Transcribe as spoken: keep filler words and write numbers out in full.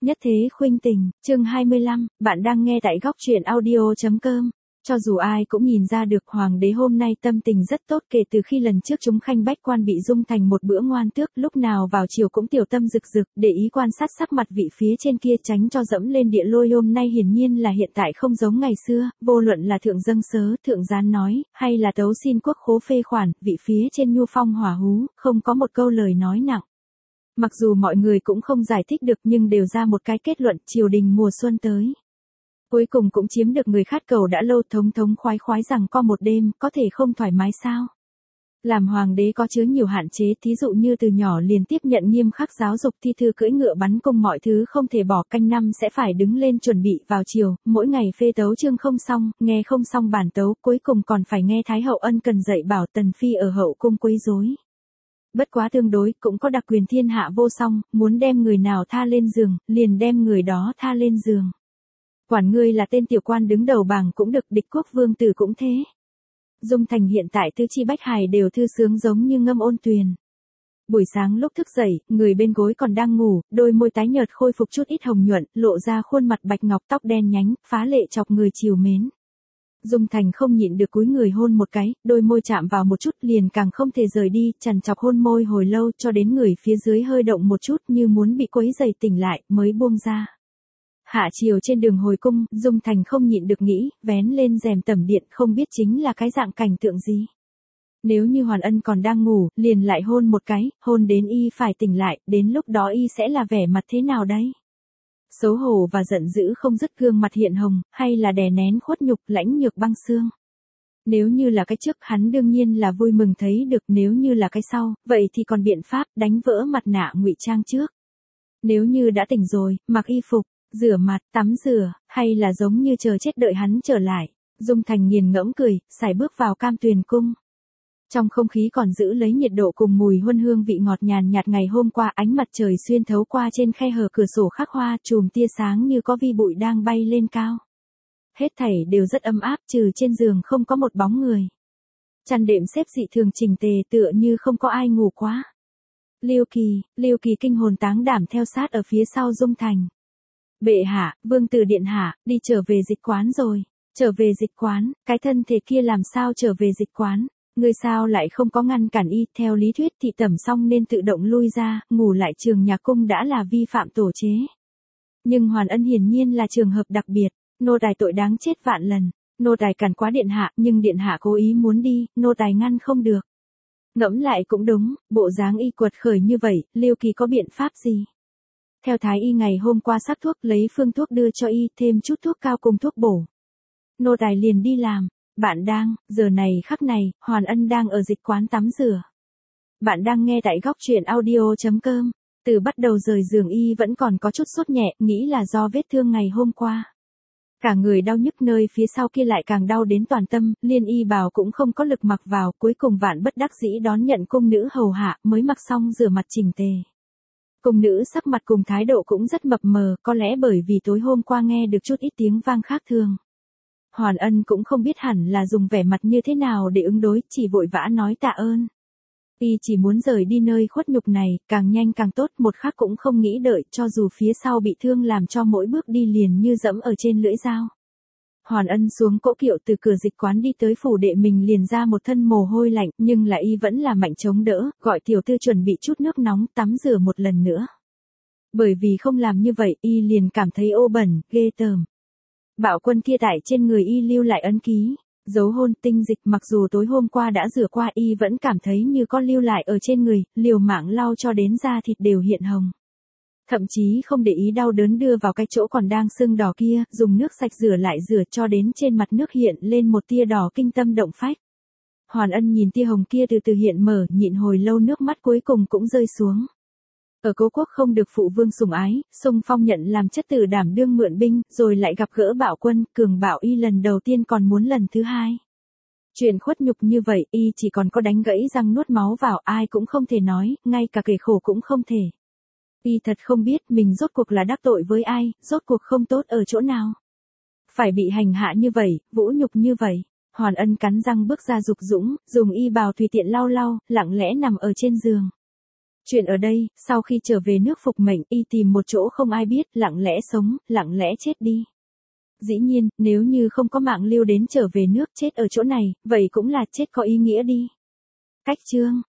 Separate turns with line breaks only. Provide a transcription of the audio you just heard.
Nhất thế khuynh tình, chương hai mươi lăm, bạn đang nghe tại góc truyện audio.com. Cho dù ai cũng nhìn ra được hoàng đế hôm nay tâm tình rất tốt kể từ khi lần trước chúng khanh bách quan bị dung thành một bữa ngoan tước, lúc nào vào chiều cũng tiểu tâm rực rực, để ý quan sát sắc mặt vị phía trên kia tránh cho dẫm lên địa lôi. Hôm nay hiển nhiên là hiện tại không giống ngày xưa, vô luận là thượng dâng sớ, thượng gián nói, hay là tấu xin quốc khố phê khoản, vị phía trên nhu phong hỏa hú, không có một câu lời nói nặng. Mặc dù mọi người cũng không giải thích được nhưng đều ra một cái kết luận, triều đình mùa xuân tới. Cuối cùng cũng chiếm được người khát cầu đã lâu, thống thống khoái khoái rằng co một đêm, có thể không thoải mái sao? Làm hoàng đế có chứa nhiều hạn chế, thí dụ như từ nhỏ liền tiếp nhận nghiêm khắc giáo dục, thi thư cưỡi ngựa bắn cung mọi thứ không thể bỏ, canh năm sẽ phải đứng lên chuẩn bị vào chiều, mỗi ngày phê tấu chương không xong, nghe không xong bản tấu, cuối cùng còn phải nghe Thái hậu ân cần dạy bảo tần phi ở hậu cung quấy rối. Bất quá tương đối, cũng có đặc quyền thiên hạ vô song, muốn đem người nào tha lên giường, liền đem người đó tha lên giường. Quản ngươi là tên tiểu quan đứng đầu bảng cũng được, địch quốc vương tử cũng thế. Dung thành hiện tại tứ chi bách hài đều thư sướng giống như ngâm ôn tuyền. Buổi sáng lúc thức dậy, người bên gối còn đang ngủ, đôi môi tái nhợt khôi phục chút ít hồng nhuận, lộ ra khuôn mặt bạch ngọc, tóc đen nhánh, phá lệ chọc người trìu mến. Dung thành không nhịn được cúi người hôn một cái, đôi môi chạm vào một chút liền càng không thể rời đi, chằn chọc hôn môi hồi lâu cho đến người phía dưới hơi động một chút như muốn bị quấy dày tỉnh lại mới buông ra. Hạ chiều trên đường hồi cung, Dung thành không nhịn được nghĩ, vén lên rèm tẩm điện không biết chính là cái dạng cảnh tượng gì. Nếu như Hoàn Ân còn đang ngủ, liền lại hôn một cái, hôn đến y phải tỉnh lại, đến lúc đó y sẽ là vẻ mặt thế nào đấy? Xấu hổ và giận dữ không dứt, gương mặt hiện hồng, hay là đè nén khuất nhục, lãnh nhược băng xương. Nếu như là cái trước, hắn đương nhiên là vui mừng thấy được, nếu như là cái sau, vậy thì còn biện pháp, đánh vỡ mặt nạ ngụy trang trước. Nếu như đã tỉnh rồi, mặc y phục, rửa mặt, tắm rửa, hay là giống như chờ chết đợi hắn trở lại. Dung thành nghiền ngẫm cười, sải bước vào Cam Tuyền cung. Trong không khí còn giữ lấy nhiệt độ cùng mùi huân hương vị ngọt nhàn nhạt ngày hôm qua, ánh mặt trời xuyên thấu qua trên khe hở cửa sổ khắc hoa, chùm tia sáng như có vi bụi đang bay lên cao. Hết thảy đều rất ấm áp, trừ trên giường không có một bóng người. Chăn đệm xếp dị thường chỉnh tề, tựa như không có ai ngủ quá. Liêu Kỳ, Liêu Kỳ kinh hồn táng đảm theo sát ở phía sau Dung thành. Bệ hạ, vương tử điện hạ, đi trở về dịch quán rồi. Trở về dịch quán, cái thân thể kia làm sao trở về dịch quán? Người sao lại không có ngăn cản y, theo lý thuyết thì tẩm xong nên tự động lui ra, ngủ lại trường nhạc cung đã là vi phạm tổ chế. Nhưng Hoàn Ân hiển nhiên là trường hợp đặc biệt, nô tài tội đáng chết vạn lần, nô tài cản quá điện hạ, nhưng điện hạ cố ý muốn đi, nô tài ngăn không được. Ngẫm lại cũng đúng, bộ dáng y quật khởi như vậy, Liêu Kỳ có biện pháp gì? Theo thái y ngày hôm qua sắc thuốc, lấy phương thuốc đưa cho y, thêm chút thuốc cao cùng thuốc bổ. Nô tài liền đi làm. Bạn đang, giờ này khắc này, Hoàn Ân đang ở dịch quán tắm rửa. Bạn đang nghe tại góc truyện audio.com. Từ bắt đầu rời giường y vẫn còn có chút sốt nhẹ, nghĩ là do vết thương ngày hôm qua. Cả người đau nhức, nơi phía sau kia lại càng đau đến toàn tâm, liên y bào cũng không có lực mặc vào, cuối cùng vạn bất đắc dĩ đón nhận cung nữ hầu hạ, mới mặc xong rửa mặt chỉnh tề. Cung nữ sắc mặt cùng thái độ cũng rất mập mờ, có lẽ bởi vì tối hôm qua nghe được chút ít tiếng vang khác thường. Hoàn Ân cũng không biết hẳn là dùng vẻ mặt như thế nào để ứng đối, chỉ vội vã nói tạ ơn. Y chỉ muốn rời đi nơi khuất nhục này, càng nhanh càng tốt, một khắc cũng không nghĩ đợi, cho dù phía sau bị thương làm cho mỗi bước đi liền như dẫm ở trên lưỡi dao. Hoàn Ân xuống cỗ kiệu từ cửa dịch quán đi tới phủ đệ mình liền ra một thân mồ hôi lạnh, nhưng là y vẫn là mạnh chống đỡ, gọi tiểu tư chuẩn bị chút nước nóng, tắm rửa một lần nữa. Bởi vì không làm như vậy, y liền cảm thấy ô bẩn, ghê tởm. Bạo quân kia tại trên người y lưu lại ấn ký, dấu hôn, tinh dịch, mặc dù tối hôm qua đã rửa qua y vẫn cảm thấy như có lưu lại ở trên người, liều mạng lau cho đến da thịt đều hiện hồng. Thậm chí không để ý đau đớn đưa vào cái chỗ còn đang sưng đỏ kia, dùng nước sạch rửa lại rửa cho đến trên mặt nước hiện lên một tia đỏ kinh tâm động phách. Hoàn Ân nhìn tia hồng kia từ từ hiện mở, nhịn hồi lâu nước mắt cuối cùng cũng rơi xuống. Ở Cố Quốc không được phụ vương sủng ái, xung phong nhận làm chất tử đảm đương mượn binh, rồi lại gặp gỡ Bạo Quân, cường bạo y lần đầu tiên còn muốn lần thứ hai. Chuyện khuất nhục như vậy, y chỉ còn có đánh gãy răng nuốt máu vào, ai cũng không thể nói, ngay cả kể khổ cũng không thể. Y thật không biết mình rốt cuộc là đắc tội với ai, rốt cuộc không tốt ở chỗ nào. Phải bị hành hạ như vậy, vũ nhục như vậy. Hoàn Ân cắn răng bước ra dục dũng, dùng y bào tùy tiện lau lau, lặng lẽ nằm ở trên giường. Chuyện ở đây, sau khi trở về nước phục mệnh, y tìm một chỗ không ai biết, lặng lẽ sống, lặng lẽ chết đi. Dĩ nhiên, nếu như không có mạng lưu đến trở về nước chết ở chỗ này, vậy cũng là chết có ý nghĩa đi. Cách chương